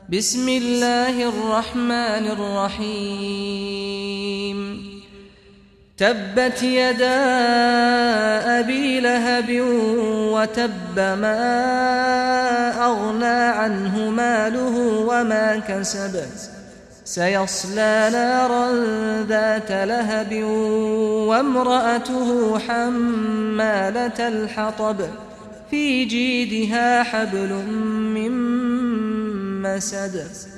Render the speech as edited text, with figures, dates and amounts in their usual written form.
بسم الله الرحمن الرحيم تبت يدا أبي لهب وتب ما أغنى عنه ماله وما كسب سيصلى نارا ذات لهب وامرأته حمالة الحطب في جيدها حبل من مسد